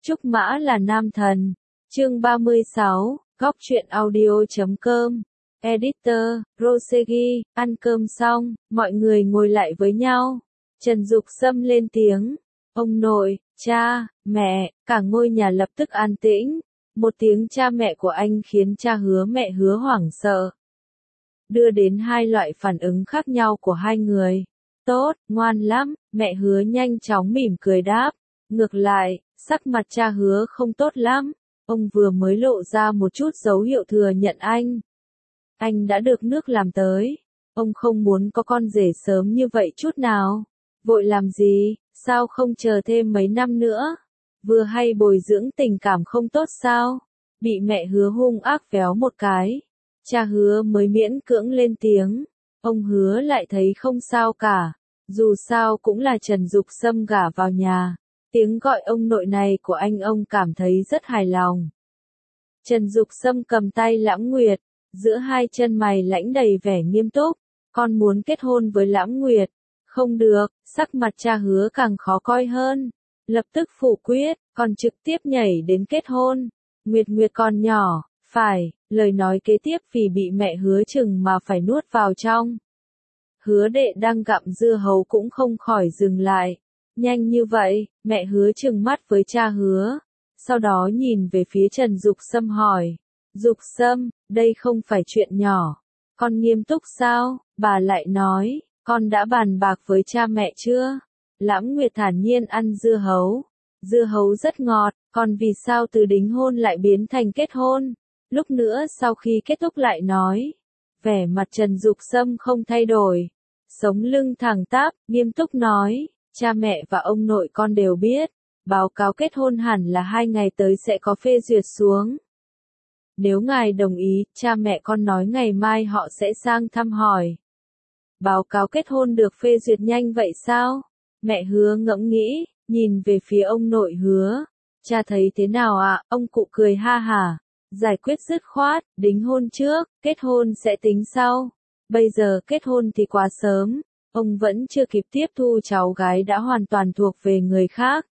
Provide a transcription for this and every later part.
Trúc Mã là nam thần. Chương 36, Góc truyện audio.com. Editor, Rosegi, ăn cơm xong, mọi người ngồi lại với nhau. Trần Dục Sâm lên tiếng. Ông nội, cha, mẹ, cả ngôi nhà lập tức an tĩnh. Một tiếng cha mẹ của anh khiến cha Hứa mẹ Hứa hoảng sợ. Đưa đến hai loại phản ứng khác nhau của hai người. Tốt, ngoan lắm, mẹ Hứa nhanh chóng mỉm cười đáp. Ngược lại, sắc mặt cha Hứa không tốt lắm. Ông vừa mới lộ ra một chút dấu hiệu thừa nhận anh. Anh đã được nước làm tới. Ông không muốn có con rể sớm như vậy chút nào. Vội làm gì, sao không chờ thêm mấy năm nữa? Vừa hay bồi dưỡng tình cảm không tốt sao? Bị mẹ Hứa hung ác véo một cái. Cha Hứa mới miễn cưỡng lên tiếng. Ông Hứa lại thấy không sao cả. Dù sao cũng là Trần Dục Sâm gả vào nhà. Tiếng gọi ông nội này của anh ông cảm thấy rất hài lòng. Trần Dục Sâm cầm tay Lãng Nguyệt, giữa hai chân mày lãnh đầy vẻ nghiêm túc. Con muốn kết hôn với Lãng Nguyệt. Không được, sắc mặt cha Hứa càng khó coi hơn. Lập tức phủ quyết, còn trực tiếp nhảy đến kết hôn. Nguyệt Nguyệt còn nhỏ, phải, lời nói kế tiếp vì bị mẹ Hứa chừng mà phải nuốt vào trong. Hứa đệ đang gặm dưa hấu cũng không khỏi dừng lại. Nhanh như vậy, mẹ Hứa trừng mắt với cha Hứa. Sau đó nhìn về phía Trần Dục Sâm hỏi. Dục Sâm, đây không phải chuyện nhỏ. Con nghiêm túc sao? Bà lại nói, con đã bàn bạc với cha mẹ chưa? Lãng Nguyệt thản nhiên ăn dưa hấu. Dưa hấu rất ngọt, còn vì sao từ đính hôn lại biến thành kết hôn? Lúc nữa sau khi kết thúc lại nói. Vẻ mặt Trần Dục Sâm không thay đổi. Sống lưng thẳng tắp, nghiêm túc nói. Cha mẹ và ông nội con đều biết. Báo cáo kết hôn hẳn là 2 ngày tới sẽ có phê duyệt xuống. Nếu ngài đồng ý, cha mẹ con nói ngày mai họ sẽ sang thăm hỏi. Báo cáo kết hôn được phê duyệt nhanh vậy sao? Mẹ Hứa ngẫm nghĩ, nhìn về phía ông nội Hứa. Cha thấy thế nào ạ? Ông cụ cười ha hả. Giải quyết dứt khoát, đính hôn trước, kết hôn sẽ tính sau. Bây giờ kết hôn thì quá sớm. Ông vẫn chưa kịp tiếp thu cháu gái đã hoàn toàn thuộc về người khác.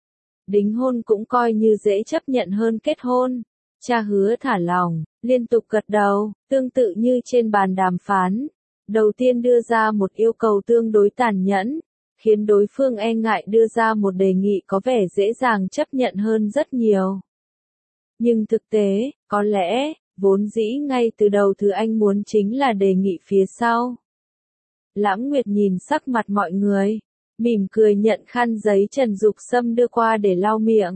Đính hôn cũng coi như dễ chấp nhận hơn kết hôn. Cha Hứa thả lòng, liên tục gật đầu, tương tự như trên bàn đàm phán. Đầu tiên đưa ra một yêu cầu tương đối tàn nhẫn, khiến đối phương e ngại đưa ra một đề nghị có vẻ dễ dàng chấp nhận hơn rất nhiều. Nhưng thực tế, có lẽ, vốn dĩ ngay từ đầu thứ anh muốn chính là đề nghị phía sau. Lãng Nguyệt nhìn sắc mặt mọi người, mỉm cười nhận khăn giấy Trần Dục Sâm đưa qua để lau miệng.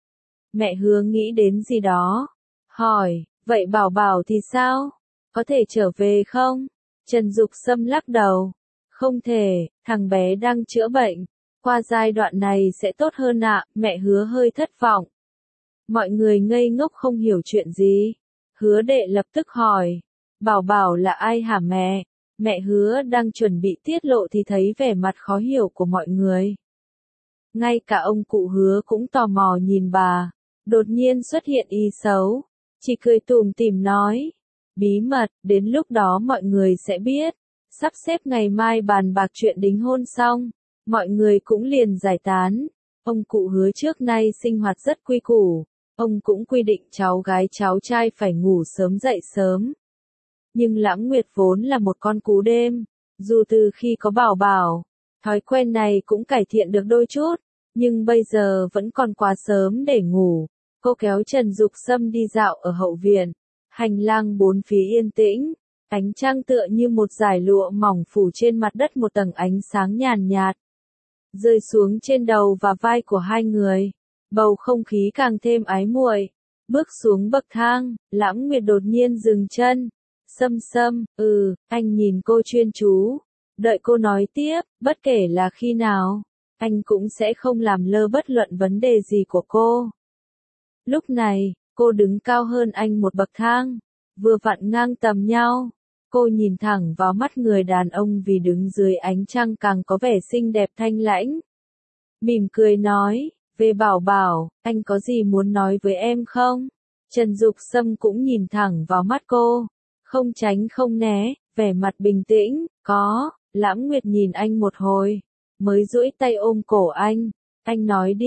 Mẹ Hứa nghĩ đến gì đó, hỏi, vậy Bảo Bảo thì sao? Có thể trở về không? Trần Dục Sâm lắc đầu. Không thể, thằng bé đang chữa bệnh. Qua giai đoạn này sẽ tốt hơn ạ, mẹ Hứa hơi thất vọng. Mọi người ngây ngốc không hiểu chuyện gì. Hứa đệ lập tức hỏi. Bảo Bảo là ai hả mẹ? Mẹ Hứa đang chuẩn bị tiết lộ thì thấy vẻ mặt khó hiểu của mọi người. Ngay cả ông cụ Hứa cũng tò mò nhìn bà. Đột nhiên xuất hiện ý xấu. Chỉ cười tủm tỉm nói. Bí mật, đến lúc đó mọi người sẽ biết. Sắp xếp ngày mai bàn bạc chuyện đính hôn xong. Mọi người cũng liền giải tán. Ông cụ Hứa trước nay sinh hoạt rất quy củ. Ông cũng quy định cháu gái cháu trai phải ngủ sớm dậy sớm. Nhưng Lãng Nguyệt vốn là một con cú đêm. Dù từ khi có Bảo Bảo, thói quen này cũng cải thiện được đôi chút. Nhưng bây giờ vẫn còn quá sớm để ngủ. Cô kéo Trần Dục Sâm đi dạo ở hậu viện. Hành lang bốn phía yên tĩnh. Ánh trăng tựa như một dải lụa mỏng phủ trên mặt đất một tầng ánh sáng nhàn nhạt. Rơi xuống trên đầu và vai của hai người. Bầu không khí càng thêm ái muội. Bước xuống bậc thang, Lãng Nguyệt đột nhiên dừng chân. Sâm, anh nhìn cô chuyên chú. Đợi cô nói tiếp, bất kể là khi nào, anh cũng sẽ không làm lơ bất luận vấn đề gì của cô. Lúc này, cô đứng cao hơn anh một bậc thang, vừa vặn ngang tầm nhau. Cô nhìn thẳng vào mắt người đàn ông vì đứng dưới ánh trăng càng có vẻ xinh đẹp thanh lãnh. Mỉm cười nói, về Bảo Bảo, anh có gì muốn nói với em không? Trần Dục Sâm cũng nhìn thẳng vào mắt cô. Không tránh không né, vẻ mặt bình tĩnh, có. Lãng Nguyệt nhìn anh một hồi, mới duỗi tay ôm cổ anh. Anh nói đi,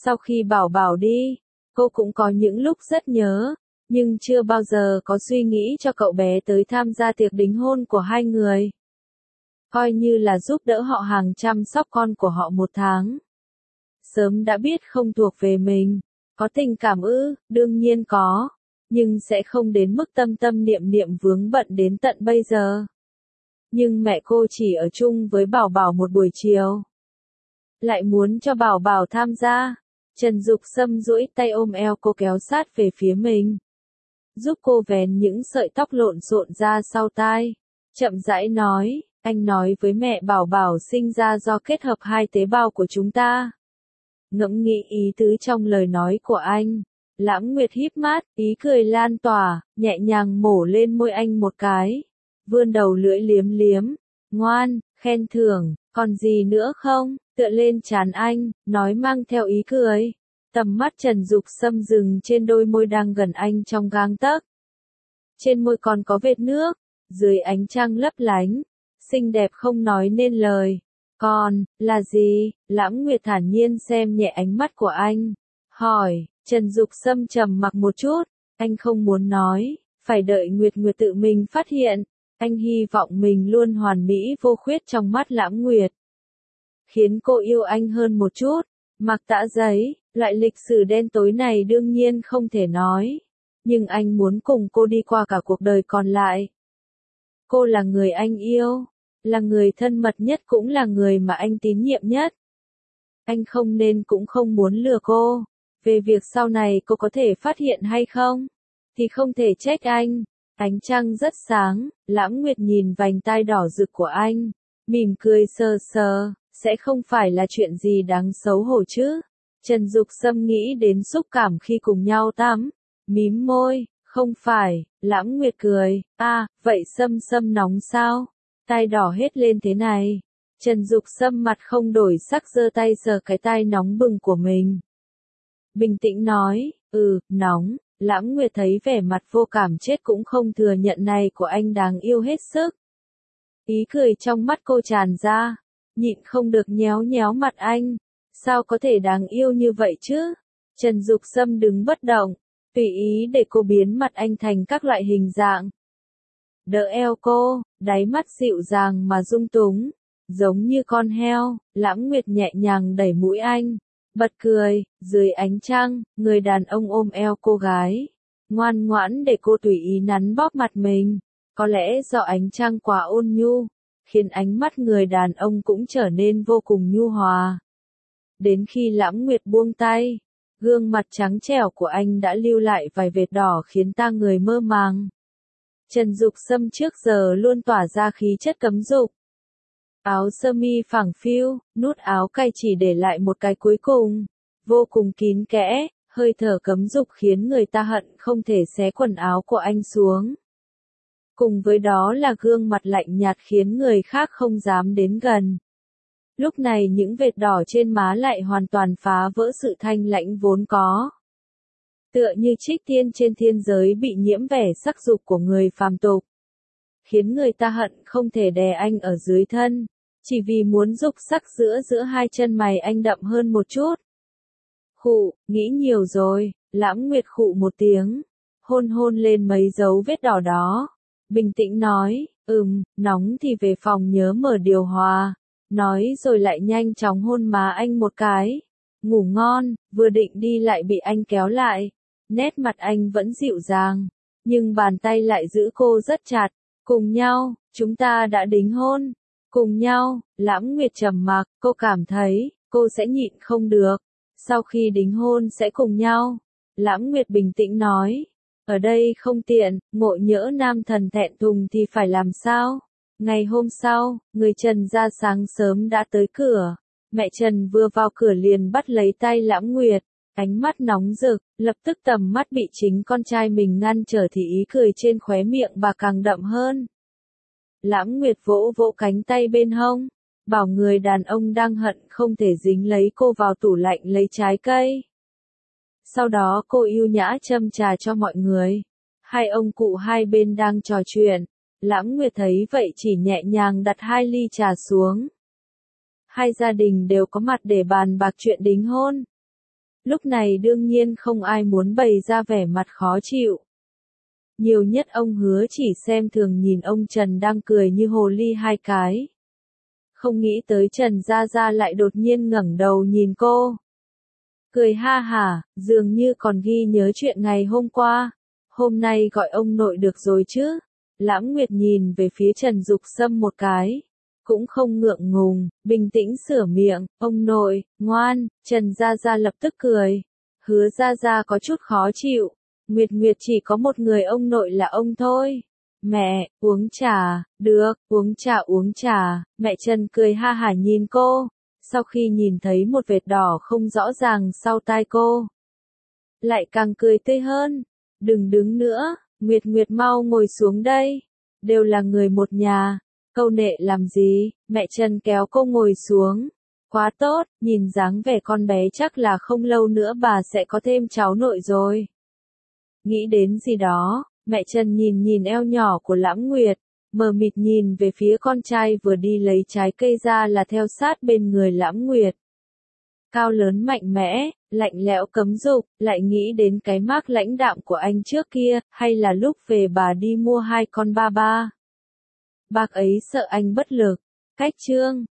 Sau khi Bảo Bảo đi, cô cũng có những lúc rất nhớ, nhưng chưa bao giờ có suy nghĩ cho cậu bé tới tham gia tiệc đính hôn của hai người. Coi như là giúp đỡ họ hàng chăm sóc con của họ một tháng. Sớm đã biết không thuộc về mình, có tình cảm ư, đương nhiên có, nhưng sẽ không đến mức tâm tâm niệm niệm vướng bận đến tận bây giờ. Nhưng mẹ cô chỉ ở chung với Bảo Bảo một buổi chiều. Lại muốn cho Bảo Bảo tham gia. Trần Dục Sâm duỗi tay ôm eo cô kéo sát về phía mình. Giúp cô vén những sợi tóc lộn xộn ra sau tai. Chậm rãi nói, anh nói với mẹ Bảo Bảo sinh ra do kết hợp hai tế bào của chúng ta. Ngẫm nghĩ ý tứ trong lời nói của anh. Lãng Nguyệt híp mắt, ý cười lan tỏa, nhẹ nhàng mổ lên môi anh một cái. Vươn đầu lưỡi liếm liếm. Ngoan, khen thưởng, còn gì nữa không? Tựa lên trán anh, nói mang theo ý cười. Tầm mắt Trần Dục Sâm dừng trên đôi môi đang gần anh trong gang tấc. Trên môi còn có vệt nước, dưới ánh trăng lấp lánh, xinh đẹp không nói nên lời. Còn, là gì? Lãng Nguyệt thản nhiên xem nhẹ ánh mắt của anh. Hỏi, Trần Dục Sâm trầm mặc một chút, anh không muốn nói, phải đợi Nguyệt Nguyệt tự mình phát hiện. Anh hy vọng mình luôn hoàn mỹ vô khuyết trong mắt Lãng Nguyệt. Khiến cô yêu anh hơn một chút. Mặc tã giấy, loại lịch sử đen tối này đương nhiên không thể nói. Nhưng anh muốn cùng cô đi qua cả cuộc đời còn lại. Cô là người anh yêu, là người thân mật nhất cũng là người mà anh tín nhiệm nhất. Anh không nên cũng không muốn lừa cô. Về việc sau này cô có thể phát hiện hay không, thì không thể trách anh. Ánh trăng rất sáng, Lãng Nguyệt nhìn vành tai đỏ rực của anh, mỉm cười sờ sờ, sẽ không phải là chuyện gì đáng xấu hổ chứ. Trần Dục Sâm nghĩ đến xúc cảm khi cùng nhau tắm, mím môi, không phải, Lãng Nguyệt cười, vậy Sâm Sâm nóng sao? Tai đỏ hết lên thế này. Trần Dục Sâm mặt không đổi sắc giơ tay sờ cái tai nóng bừng của mình. Bình tĩnh nói, nóng. Lãng Nguyệt thấy vẻ mặt vô cảm chết cũng không thừa nhận này của anh đáng yêu hết sức. Ý cười trong mắt cô tràn ra, nhịn không được nhéo nhéo mặt anh. Sao có thể đáng yêu như vậy chứ? Trần Dục Sâm đứng bất động, tùy ý để cô biến mặt anh thành các loại hình dạng. Đỡ eo cô, đáy mắt dịu dàng mà dung túng, giống như con heo. Lãng Nguyệt nhẹ nhàng đẩy mũi anh. Bật cười, dưới ánh trăng, người đàn ông ôm eo cô gái, ngoan ngoãn để cô tùy ý nắn bóp mặt mình. Có lẽ do ánh trăng quá ôn nhu, khiến ánh mắt người đàn ông cũng trở nên vô cùng nhu hòa. Đến khi Lãng Nguyệt buông tay, gương mặt trắng trẻo của anh đã lưu lại vài vệt đỏ khiến ta người mơ màng. Trần Dục Sâm trước giờ luôn tỏa ra khí chất cấm dục. Áo sơ mi phẳng phiu, nút áo cay chỉ để lại một cái cuối cùng, vô cùng kín kẽ, hơi thở cấm dục khiến người ta hận không thể xé quần áo của anh xuống. Cùng với đó là gương mặt lạnh nhạt khiến người khác không dám đến gần. Lúc này những vệt đỏ trên má lại hoàn toàn phá vỡ sự thanh lãnh vốn có. Tựa như trích tiên trên thiên giới bị nhiễm vẻ sắc dục của người phàm tục. Khiến người ta hận không thể đè anh ở dưới thân, chỉ vì muốn dục sắc giữa hai chân mày anh đậm hơn một chút. Khụ, nghĩ nhiều rồi. Lãng Nguyệt khụ một tiếng, hôn hôn lên mấy dấu vết đỏ đó. Bình tĩnh nói, nóng thì về phòng nhớ mở điều hòa. Nói rồi lại nhanh chóng hôn má anh một cái. Ngủ ngon, vừa định đi lại bị anh kéo lại. Nét mặt anh vẫn dịu dàng, nhưng bàn tay lại giữ cô rất chặt. Cùng nhau, chúng ta đã đính hôn. Cùng nhau, Lãng Nguyệt trầm mặc, cô cảm thấy, cô sẽ nhịn không được. Sau khi đính hôn sẽ cùng nhau. Lãng Nguyệt bình tĩnh nói, ở đây không tiện, ngộ nhỡ nam thần thẹn thùng thì phải làm sao? Ngày hôm sau, người Trần ra sáng sớm đã tới cửa. Mẹ Trần vừa vào cửa liền bắt lấy tay Lãng Nguyệt, ánh mắt nóng rực, lập tức tầm mắt bị chính con trai mình ngăn trở thì ý cười trên khóe miệng bà càng đậm hơn. Lãng Nguyệt vỗ vỗ cánh tay bên hông, bảo người đàn ông đang hận không thể dính lấy cô vào tủ lạnh lấy trái cây. Sau đó cô ưu nhã châm trà cho mọi người. Hai ông cụ hai bên đang trò chuyện. Lãng Nguyệt thấy vậy chỉ nhẹ nhàng đặt 2 ly trà xuống. Hai gia đình đều có mặt để bàn bạc chuyện đính hôn. Lúc này đương nhiên không ai muốn bày ra vẻ mặt khó chịu. Nhiều nhất ông Hứa chỉ xem thường nhìn ông Trần đang cười như hồ ly hai cái. Không nghĩ tới Trần Gia Gia lại đột nhiên ngẩng đầu nhìn cô. Cười ha hả, dường như còn ghi nhớ chuyện ngày hôm qua. Hôm nay gọi ông nội được rồi chứ? Lãm Nguyệt nhìn về phía Trần Dục Sâm một cái. Cũng không ngượng ngùng, bình tĩnh sửa miệng, ông nội, ngoan, Trần Gia Gia lập tức cười. Hứa Gia Gia có chút khó chịu. Nguyệt Nguyệt chỉ có một người ông nội là ông thôi. Mẹ, uống trà, được, uống trà, mẹ Trần cười ha hả nhìn cô. Sau khi nhìn thấy một vệt đỏ không rõ ràng sau tai cô, lại càng cười tươi hơn. Đừng đứng nữa, Nguyệt Nguyệt mau ngồi xuống đây. Đều là người một nhà. Câu nệ làm gì, mẹ Trần kéo cô ngồi xuống. Quá tốt, nhìn dáng vẻ con bé chắc là không lâu nữa bà sẽ có thêm cháu nội rồi. Nghĩ đến gì đó, mẹ Trần nhìn eo nhỏ của Lãm Nguyệt, mờ mịt nhìn về phía con trai vừa đi lấy trái cây ra là theo sát bên người Lãm Nguyệt. Cao lớn mạnh mẽ, lạnh lẽo cấm dục, lại nghĩ đến cái mác lãnh đạm của anh trước kia, hay là lúc về bà đi mua 2 con ba ba. Bác ấy sợ anh bất lực. Cách chương